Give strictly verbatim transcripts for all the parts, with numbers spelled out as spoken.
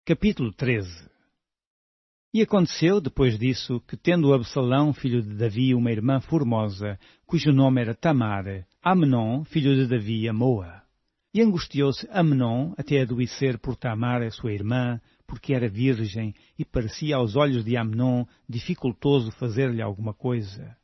Capítulo treze. E aconteceu, depois disso, que tendo Absalão, filho de Davi, uma irmã formosa, cujo nome era Tamar, Amnon, filho de Davi, amou-a. E angustiou-se Amnon até adoecer por Tamar, a sua irmã, porque era virgem, e parecia aos olhos de Amnon dificultoso fazer-lhe alguma coisa.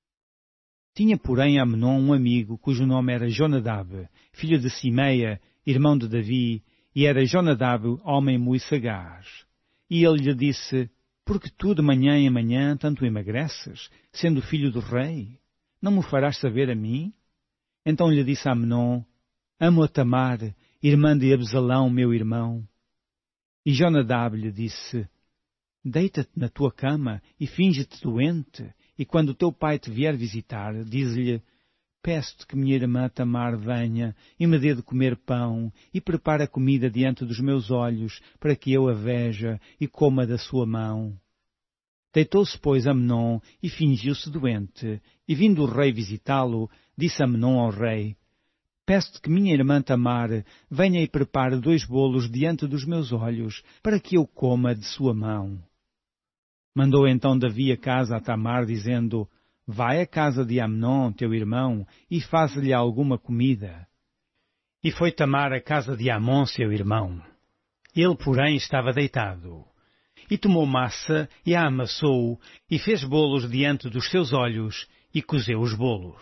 Tinha, porém, Amnon um amigo, cujo nome era Jonadab, filho de Simeia, irmão de Davi, e era Jonadab homem muito sagaz. E ele lhe disse: Porque tu de manhã em manhã tanto emagreces, sendo filho do rei? Não me farás saber a mim? Então lhe disse Amnon: Amo a Tamar, irmã de Absalão, meu irmão. E Jonadab lhe disse: Deita-te na tua cama e finge-te doente, e quando teu pai te vier visitar, diz-lhe: Peço-te que minha irmã Tamar venha e me dê de comer pão e prepare a comida diante dos meus olhos, para que eu a veja e coma da sua mão. Deitou-se, pois, Amnon e fingiu-se doente, e vindo o rei visitá-lo, disse Amnon ao rei: Peço-te que minha irmã Tamar venha e prepare dois bolos diante dos meus olhos, para que eu coma de sua mão. Mandou então Davi a casa a Tamar, dizendo: Vai à casa de Amnon, teu irmão, e faz-lhe alguma comida. E foi Tamar à casa de Amnon, seu irmão. Ele, porém, estava deitado. E tomou massa, e a amassou, e fez bolos diante dos seus olhos, e cozeu os bolos.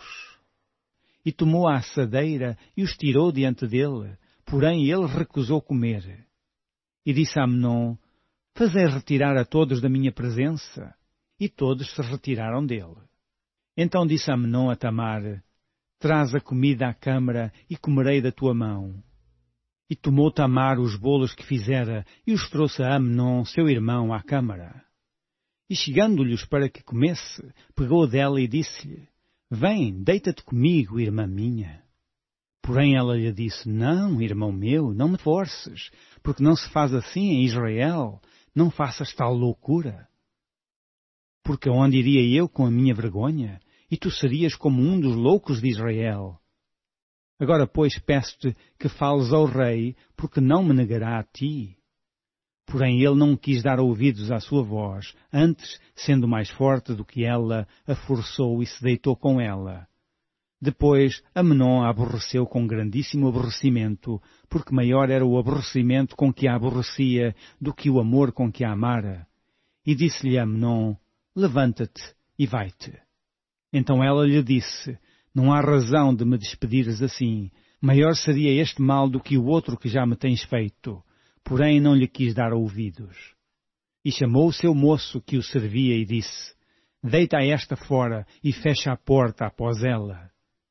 E tomou a assadeira, e os tirou diante dele, porém ele recusou comer. E disse a Amnon: Fazei retirar a todos da minha presença. E todos se retiraram dele. Então disse Amnon a Tamar: Traz a comida à câmara e comerei da tua mão. E tomou Tamar os bolos que fizera e os trouxe a Amnon, seu irmão, à câmara. E chegando-lhes para que comesse, pegou dela e disse-lhe: Vem, deita-te comigo, irmã minha. Porém ela lhe disse: Não, irmão meu, não me forces, porque não se faz assim em Israel, não faças tal loucura. Porque onde iria eu com a minha vergonha? E tu serias como um dos loucos de Israel. Agora, pois, peço-te que fales ao rei, porque não me negará a ti. Porém ele não quis dar ouvidos à sua voz, antes, sendo mais forte do que ela, a forçou e se deitou com ela. Depois, Amnon a aborreceu com grandíssimo aborrecimento, porque maior era o aborrecimento com que a aborrecia do que o amor com que a amara. E disse-lhe Amnon: Levanta-te e vai-te. Então ela lhe disse: Não há razão de me despedires assim. Maior seria este mal do que o outro que já me tens feito. Porém não lhe quis dar ouvidos. E chamou o seu moço que o servia e disse: Deita esta fora e fecha a porta após ela.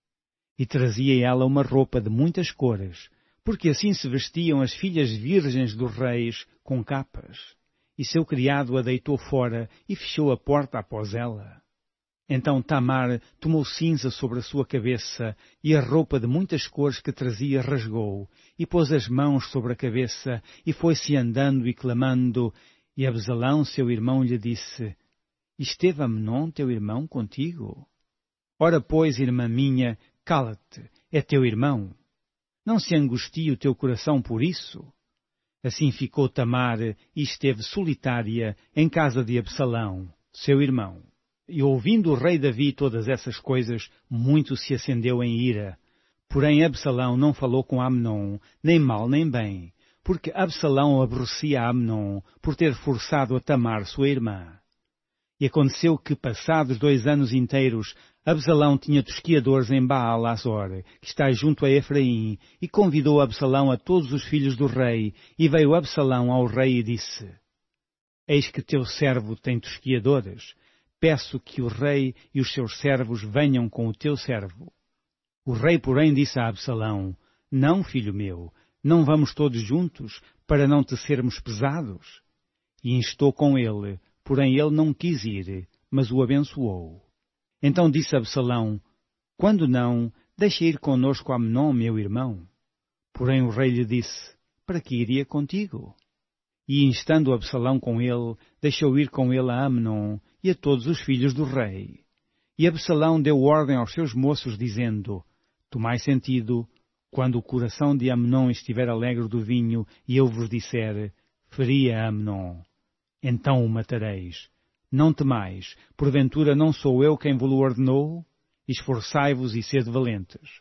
E trazia ela uma roupa de muitas cores, porque assim se vestiam as filhas virgens dos reis com capas. E seu criado a deitou fora e fechou a porta após ela. Então Tamar tomou cinza sobre a sua cabeça, e a roupa de muitas cores que trazia rasgou, e pôs as mãos sobre a cabeça, e foi-se andando e clamando. E Absalão, seu irmão, lhe disse: Esteve Amnon, teu irmão, contigo? Ora, pois, irmã minha, cala-te, é teu irmão. Não se angustie o teu coração por isso. Assim ficou Tamar e esteve solitária em casa de Absalão, seu irmão. E ouvindo o rei Davi todas essas coisas, muito se acendeu em ira. Porém Absalão não falou com Amnon, nem mal nem bem, porque Absalão aborrecia Amnon por ter forçado a Tamar, sua irmã. E aconteceu que, passados dois anos inteiros, Absalão tinha tosquiadores em Baal-Azor, que está junto a Efraim, e convidou Absalão a todos os filhos do rei, e veio Absalão ao rei e disse: Eis que teu servo tem tosquiadores. Peço que o rei e os seus servos venham com o teu servo. O rei, porém, disse a Absalão: Não, filho meu, não vamos todos juntos, para não te sermos pesados. E instou com ele, porém ele não quis ir, mas o abençoou. Então disse Absalão: Quando não, deixa ir conosco Amnon, meu irmão. Porém o rei lhe disse: Para que iria contigo? E instando Absalão com ele, deixou ir com ele a Amnon e a todos os filhos do rei. E Absalão deu ordem aos seus moços, dizendo: Tomai sentido, quando o coração de Amnon estiver alegre do vinho, e eu vos disser: feria a Amnon. Então o matareis. Não temais, porventura não sou eu quem vos ordenou? Esforçai-vos e sede valentes.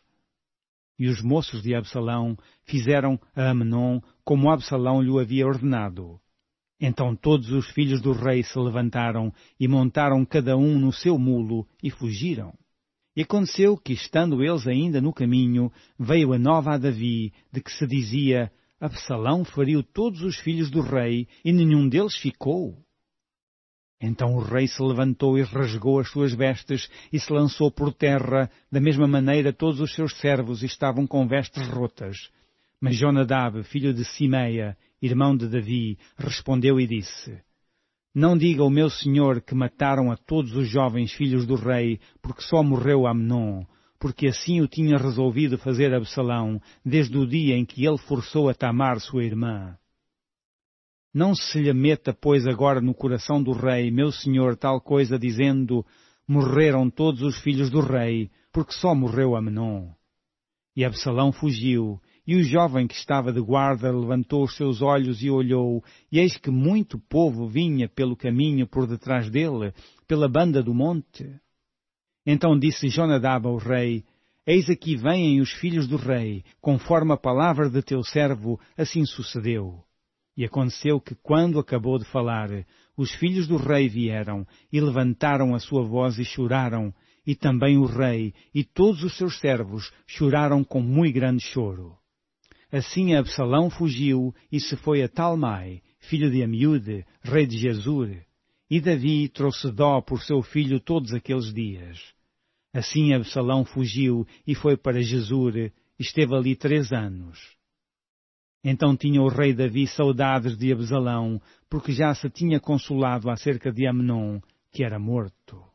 E os moços de Absalão fizeram a Amnon como Absalão lhe havia ordenado. Então todos os filhos do rei se levantaram e montaram cada um no seu mulo e fugiram. E aconteceu que, estando eles ainda no caminho, veio a nova a Davi, de que se dizia: Absalão feriu todos os filhos do rei, e nenhum deles ficou. Então o rei se levantou e rasgou as suas vestes, e se lançou por terra. Da mesma maneira todos os seus servos estavam com vestes rotas. Mas Jonadab, filho de Simeia, irmão de Davi, respondeu e disse: Não diga o meu senhor que mataram a todos os jovens filhos do rei, porque só morreu Amnon, porque assim o tinha resolvido fazer Absalão, desde o dia em que ele forçou a Tamar, sua irmã. Não se lhe meta, pois, agora no coração do rei, meu senhor, tal coisa, dizendo: Morreram todos os filhos do rei, porque só morreu Amnon. E Absalão fugiu, e o jovem que estava de guarda levantou os seus olhos e olhou, e eis que muito povo vinha pelo caminho por detrás dele, pela banda do monte. Então disse Jonadab ao rei: Eis aqui vêm os filhos do rei, conforme a palavra de teu servo, assim sucedeu. E aconteceu que, quando acabou de falar, os filhos do rei vieram, e levantaram a sua voz e choraram, e também o rei e todos os seus servos choraram com muito grande choro. Assim Absalão fugiu e se foi a Talmai, filho de Amiúde, rei de Gesur, e Davi trouxe dó por seu filho todos aqueles dias. Assim Absalão fugiu e foi para Gesur, e esteve ali três anos. Então tinha o rei Davi saudades de Absalão, porque já se tinha consolado acerca de Amnon, que era morto.